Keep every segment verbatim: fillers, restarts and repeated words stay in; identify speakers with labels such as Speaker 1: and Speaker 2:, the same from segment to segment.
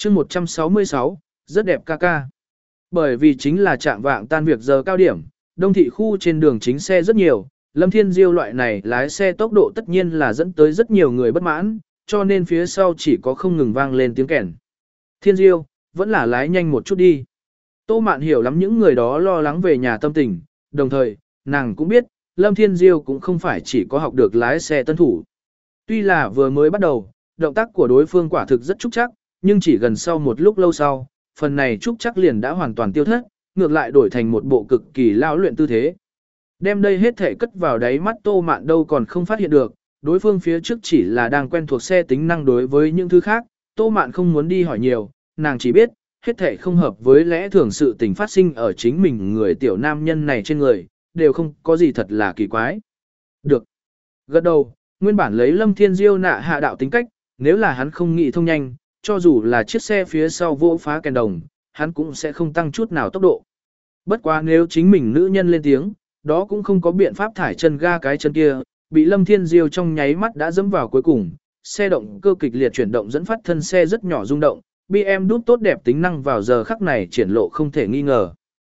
Speaker 1: chương một trăm sáu mươi sáu, rất đẹp ca ca. Bởi vì chính là trạng vạng tan việc giờ cao điểm, đông thị khu trên đường chính xe rất nhiều, Lâm Thiên Diêu loại này lái xe tốc độ tất nhiên là dẫn tới rất nhiều người bất mãn, cho nên phía sau chỉ có không ngừng vang lên tiếng kèn. Thiên Diêu, vẫn là lái nhanh một chút đi. Tô Mạn hiểu lắm những người đó lo lắng về nhà tâm tình, đồng thời, nàng cũng biết, Lâm Thiên Diêu cũng không phải chỉ có học được lái xe tân thủ. Tuy là vừa mới bắt đầu, động tác của đối phương quả thực rất trúc chắc, nhưng chỉ gần sau một lúc lâu sau, phần này trúc chắc liền đã hoàn toàn tiêu thất, ngược lại đổi thành một bộ cực kỳ lao luyện tư thế. Đem đây hết thể cất vào đáy mắt Tô Mạn đâu còn không phát hiện được, đối phương phía trước chỉ là đang quen thuộc xe tính năng đối với những thứ khác, Tô Mạn không muốn đi hỏi nhiều, nàng chỉ biết, hết thể không hợp với lẽ thường sự tình phát sinh ở chính mình người tiểu nam nhân này trên người, đều không có gì thật là kỳ quái. Được. Gật đầu, nguyên bản lấy Lâm Thiên Diêu nạ hạ đạo tính cách, nếu là hắn không nghĩ thông nhanh, cho dù là chiếc xe phía sau vô phá kèn đồng, hắn cũng sẽ không tăng chút nào tốc độ. Bất quá nếu chính mình nữ nhân lên tiếng, đó cũng không có biện pháp thải chân ga cái chân kia, bị Lâm Thiên Diêu trong nháy mắt đã dẫm vào cuối cùng, xe động cơ kịch liệt chuyển động dẫn phát thân xe rất nhỏ rung động, bê em đút tốt đẹp tính năng vào giờ khắc này triển lộ không thể nghi ngờ.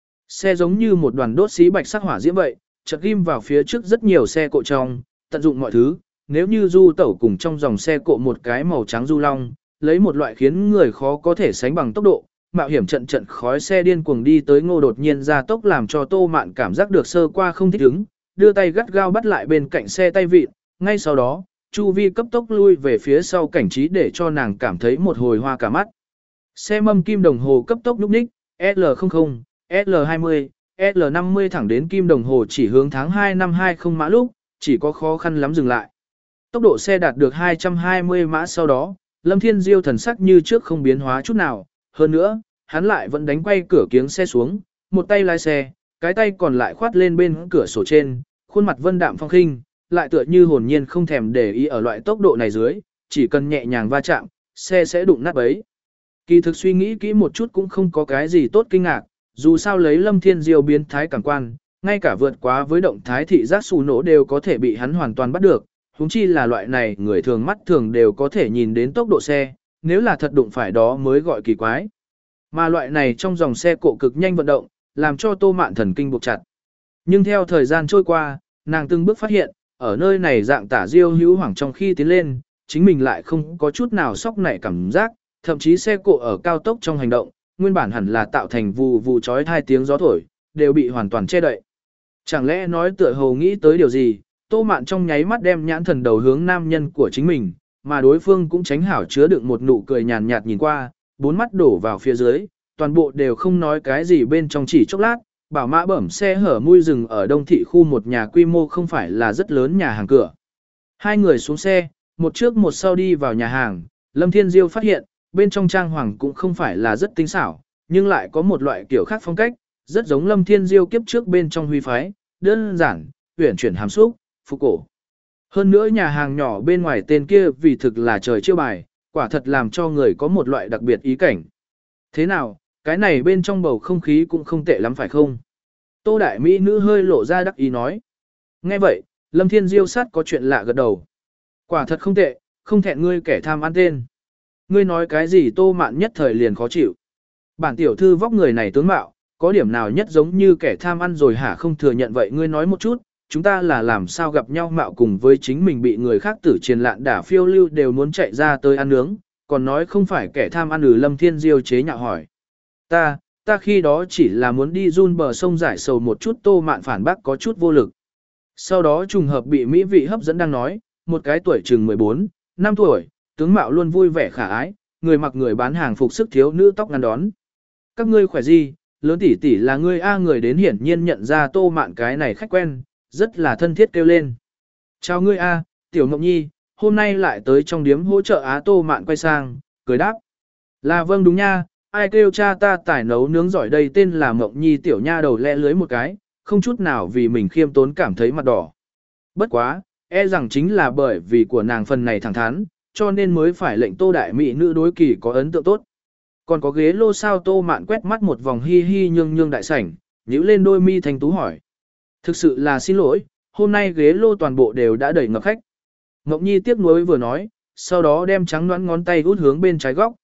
Speaker 1: Xe giống như một đoàn đốt xí bạch sắc hỏa diễm vậy, chợt ghim vào phía trước rất nhiều xe cộ trong, tận dụng mọi thứ, nếu như du tẩu cùng trong dòng xe cộ một cái màu trắng du long, lấy một loại khiến người khó có thể sánh bằng tốc độ, mạo hiểm trận trận khói xe điên cuồng đi tới Ngô đột nhiên ra tốc làm cho Tô Mạn cảm giác được sơ qua không thích ứng, đưa tay gắt gao bắt lại bên cạnh xe tay vịn, ngay sau đó, chu vi cấp tốc lui về phía sau cảnh trí để cho nàng cảm thấy một hồi hoa cả mắt. Xe mâm kim đồng hồ cấp tốc nhúc nhích, L không không, L hai mươi, L năm mươi thẳng đến kim đồng hồ chỉ hướng tháng hai năm hai không mã lúc, chỉ có khó khăn lắm dừng lại. Tốc độ xe đạt được hai trăm hai mươi mã sau đó, Lâm Thiên Diêu thần sắc như trước không biến hóa chút nào, hơn nữa, hắn lại vẫn đánh quay cửa kiếng xe xuống, một tay lái xe, cái tay còn lại khoát lên bên cửa sổ trên, khuôn mặt vân đạm phong khinh, lại tựa như hồn nhiên không thèm để ý ở loại tốc độ này dưới, chỉ cần nhẹ nhàng va chạm, xe sẽ đụng nát bấy. Kỳ thực suy nghĩ kỹ một chút cũng không có cái gì tốt kinh ngạc, dù sao lấy Lâm Thiên Diêu biến thái cảm quan, ngay cả vượt quá với động thái thị giác xù nổ đều có thể bị hắn hoàn toàn bắt được, huống chi là loại này người thường mắt thường đều có thể nhìn đến tốc độ xe, nếu là thật đụng phải đó mới gọi kỳ quái. Mà loại này trong dòng xe cộ cực nhanh vận động, làm cho Tô Mạn thần kinh buộc chặt. Nhưng theo thời gian trôi qua, nàng từng bước phát hiện, ở nơi này dạng tả diêu hữu hoảng trong khi tiến lên, chính mình lại không có chút nào sốc nảy cảm giác, thậm chí xe cộ ở cao tốc trong hành động, nguyên bản hẳn là tạo thành vù vù chói tai tiếng gió thổi, đều bị hoàn toàn che đậy. Chẳng lẽ nói tựa hồ nghĩ tới điều gì, Tô Mạn trong nháy mắt đem nhãn thần đầu hướng nam nhân của chính mình, mà đối phương cũng tránh hảo chứa đựng một nụ cười nhàn nhạt nhìn qua, bốn mắt đổ vào phía dưới, toàn bộ đều không nói cái gì bên trong chỉ chốc lát, bảo mã bẩm xe hở mui rừng ở đông thị khu một nhà quy mô không phải là rất lớn nhà hàng cửa. Hai người xuống xe, một trước một sau đi vào nhà hàng, Lâm Thiên Diêu phát hiện, bên trong trang hoàng cũng không phải là rất tinh xảo, nhưng lại có một loại kiểu khác phong cách, rất giống Lâm Thiên Diêu kiếp trước bên trong huy phái, đơn giản, uyển chuyển hàm xúc, phục cổ. Hơn nữa nhà hàng nhỏ bên ngoài tên kia vì thực là trời chiêu bài, quả thật làm cho người có một loại đặc biệt ý cảnh. Thế nào, cái này bên trong bầu không khí cũng không tệ lắm phải không? Tô đại mỹ nữ hơi lộ ra đắc ý nói. Nghe vậy, Lâm Thiên Diêu sát có chuyện lạ gật đầu. Quả thật không tệ, không thẹn ngươi kẻ tham ăn tên. Ngươi nói cái gì Tô Mạn nhất thời liền khó chịu. Bản tiểu thư vóc người này tướng mạo, có điểm nào nhất giống như kẻ tham ăn rồi hả không thừa nhận vậy ngươi nói một chút, chúng ta là làm sao gặp nhau mạo cùng với chính mình bị người khác tử triền lạn đả phiêu lưu đều muốn chạy ra tới ăn nướng, còn nói không phải kẻ tham ăn. Ừ, Lâm Thiên Diêu chế nhạo hỏi. Ta, ta khi đó chỉ là muốn đi run bờ sông giải sầu một chút. Tô Mạn phản bác có chút vô lực. Sau đó trùng hợp bị mỹ vị hấp dẫn đang nói, một cái tuổi chừng mười bốn, năm tuổi, tướng mạo luôn vui vẻ khả ái, người mặc người bán hàng phục sức thiếu nữ tóc ngắn đón. Các ngươi khỏe gì, lớn tỷ tỷ là ngươi a. Người đến hiển nhiên nhận ra Tô Mạn cái này khách quen, rất là thân thiết kêu lên. Chào ngươi a, Tiểu Ngọc Nhi, hôm nay lại tới trong điếm hỗ trợ á. Tô Mạn quay sang, cười đáp. Là vâng đúng nha, ai kêu cha ta tải nấu nướng giỏi đây. Tên là Ngọc Nhi tiểu nha đầu lẽ lưới một cái, không chút nào vì mình khiêm tốn cảm thấy mặt đỏ. Bất quá, e rằng chính là bởi vì của nàng phần này thẳng thắn, cho nên mới phải lệnh Tô đại mỹ nữ đối kỳ có ấn tượng tốt. Còn có ghế lô sao? Tô Mạn quét mắt một vòng hi hi nhương nhương đại sảnh, nhíu lên đôi mi thanh tú hỏi. Thực sự là xin lỗi, hôm nay ghế lô toàn bộ đều đã đầy ngập khách. Ngọc Nhi tiếc nuối vừa nói, sau đó đem trắng nõn ngón tay út hướng bên trái góc.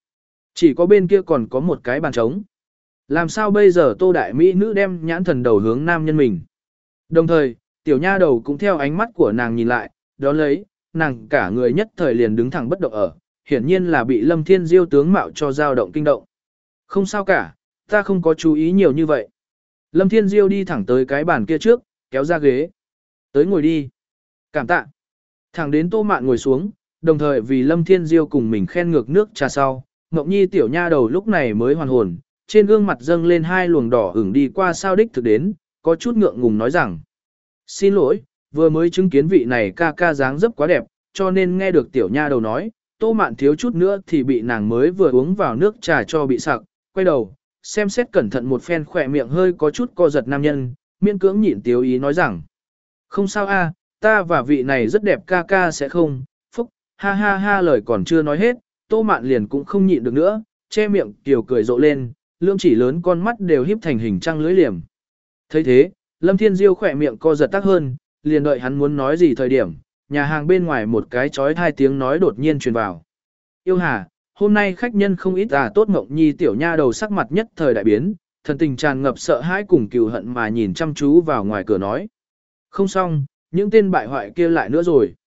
Speaker 1: Chỉ có bên kia còn có một cái bàn trống. Làm sao bây giờ Tô Đại Mỹ nữ đem nhãn thần đầu hướng nam nhân mình. Đồng thời, tiểu nha đầu cũng theo ánh mắt của nàng nhìn lại, đó lấy, nàng cả người nhất thời liền đứng thẳng bất động ở, hiển nhiên là bị Lâm Thiên Diêu tướng mạo cho dao động kinh động. Không sao cả, ta không có chú ý nhiều như vậy. Lâm Thiên Diêu đi thẳng tới cái bàn kia trước, kéo ra ghế. Tới ngồi đi. Cảm tạ. Thẳng đến Tô Mạn ngồi xuống, đồng thời vì Lâm Thiên Diêu cùng mình khen ngược nước trà sau, Ngọc Nhi tiểu nha đầu lúc này mới hoàn hồn, trên gương mặt dâng lên hai luồng đỏ ửng đi qua sao đích thực đến, có chút ngượng ngùng nói rằng. Xin lỗi, vừa mới chứng kiến vị này ca ca dáng dấp quá đẹp, cho nên nghe được tiểu nha đầu nói, Tô Mạn thiếu chút nữa thì bị nàng mới vừa uống vào nước trà cho bị sặc, quay đầu, xem xét cẩn thận một phen khỏe miệng hơi có chút co giật nam nhân, miễn cưỡng nhịn tiếu ý nói rằng. Không sao a, ta và vị này rất đẹp ca ca sẽ không, phúc, ha ha ha lời còn chưa nói hết, Tô Mạn liền cũng không nhịn được nữa, che miệng tiểu cười rộ lên, lưỡng chỉ lớn con mắt đều híp thành hình trăng lưỡi liềm. Thấy thế, Lâm Thiên Diêu khỏe miệng co giật tắc hơn, liền đợi hắn muốn nói gì thời điểm, nhà hàng bên ngoài một cái chói tai tiếng nói đột nhiên truyền vào. Yêu Hà, hôm nay khách nhân không ít à, tốt Ngọc Nhi tiểu nha đầu sắc mặt nhất thời đại biến, thần tình tràn ngập sợ hãi cùng cừu hận mà nhìn chăm chú vào ngoài cửa nói. Không xong, những tên bại hoại kia lại nữa rồi.